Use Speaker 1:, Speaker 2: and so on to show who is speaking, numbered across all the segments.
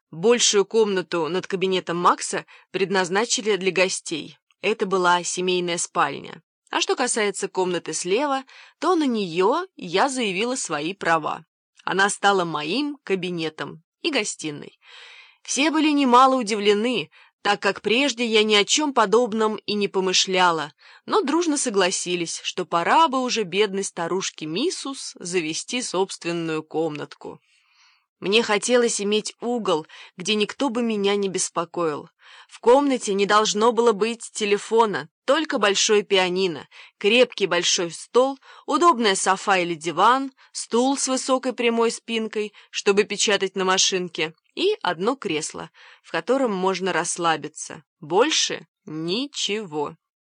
Speaker 1: Большую комнату над кабинетом Макса предназначили для гостей. Это была семейная спальня. А что касается комнаты слева, то на нее я заявила свои права. Она стала моим кабинетом и гостиной. Все были немало удивлены, так как прежде я ни о чем подобном и не помышляла, но дружно согласились, что пора бы уже бедной старушке Миссус завести собственную комнатку. Мне хотелось иметь угол, где никто бы меня не беспокоил. В комнате не должно было быть телефона, только большое пианино, крепкий большой стол, удобная софа или диван, стул с высокой прямой спинкой, чтобы печатать на машинке, и одно кресло, в котором можно расслабиться. Больше ничего.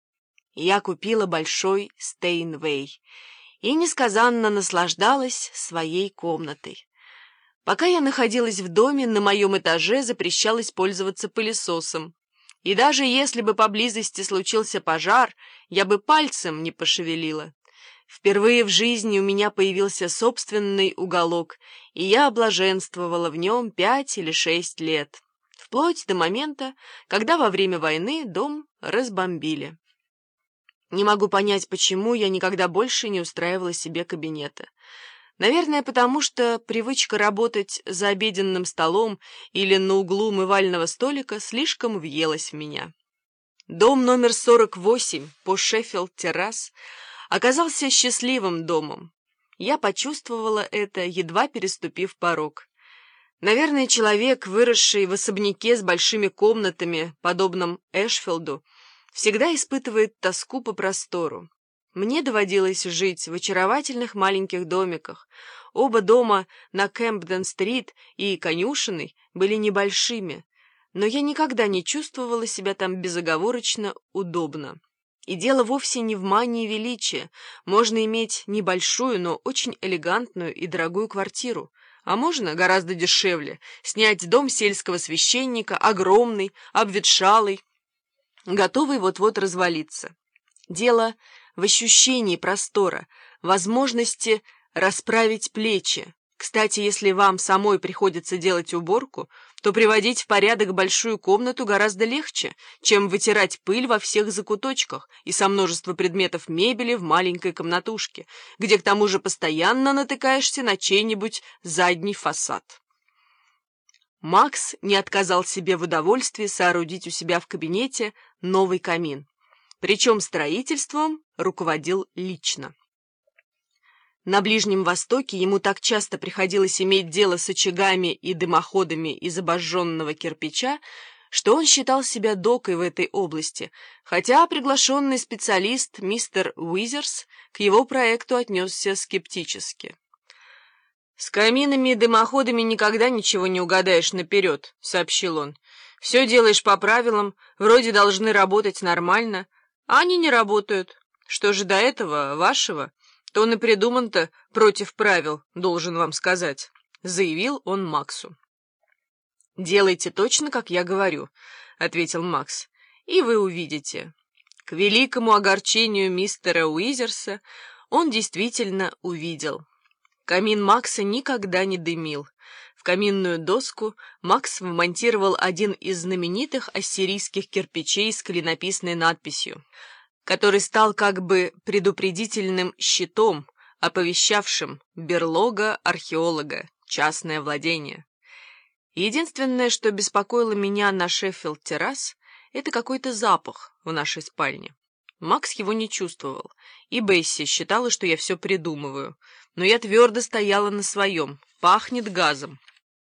Speaker 1: Я купила большой Стейнвей и несказанно наслаждалась своей комнатой. Пока я находилась в доме, на моем этаже запрещалось пользоваться пылесосом. И даже если бы поблизости случился пожар, я бы пальцем не пошевелила. Впервые в жизни у меня появился собственный уголок, и я блаженствовала в нем 5 или 6 лет, вплоть до момента, когда во время войны дом разбомбили. Не могу понять, почему я никогда больше не устраивала себе кабинета. Наверное, потому что привычка работать за обеденным столом или на углу умывального столика слишком въелась в меня. Дом номер 48 по Шеффилд-террас оказался счастливым домом. Я почувствовала это, едва переступив порог. Наверное, человек, выросший в особняке с большими комнатами, подобном Эшфилду, всегда испытывает тоску по простору. Мне доводилось жить в очаровательных маленьких домиках. Оба дома на Кэмпден-стрит и конюшенной были небольшими, но я никогда не чувствовала себя там безоговорочно удобно. И дело вовсе не в мании величия. Можно иметь небольшую, но очень элегантную и дорогую квартиру, а можно, гораздо дешевле, снять дом сельского священника, огромный, обветшалый, готовый вот-вот развалиться. Дело в ощущении простора, возможности расправить плечи. Кстати, если вам самой приходится делать уборку, то приводить в порядок большую комнату гораздо легче, чем вытирать пыль во всех закуточках и со множества предметов мебели в маленькой комнатушке, где к тому же постоянно натыкаешься на чей-нибудь задний фасад. Макс не отказал себе в удовольствии соорудить у себя в кабинете новый камин. Причем строительством руководил лично. На Ближнем Востоке ему так часто приходилось иметь дело с очагами и дымоходами из обожженного кирпича, что он считал себя докой в этой области, хотя приглашенный специалист мистер Уизерс к его проекту отнесся скептически. «С каминами и дымоходами никогда ничего не угадаешь наперед», — сообщил он. «Все делаешь по правилам, вроде должны работать нормально, а они не работают. Что же до этого, вашего, то он и придуман-то против правил, должен вам сказать», — заявил он Максу. «Делайте точно, как я говорю», — ответил Макс, — «и вы увидите». К великому огорчению мистера Уизерса он действительно увидел. Камин Макса никогда не дымил. В каминную доску Макс вмонтировал один из знаменитых ассирийских кирпичей с клинописной надписью, который стал как бы предупредительным щитом, оповещавшим берлога археолога, частное владение. Единственное, что беспокоило меня на Шеффилд-террас, это какой-то запах в нашей спальне. Макс его не чувствовал, и Бесси считала, что я все придумываю, но я твердо стояла на своем, пахнет газом.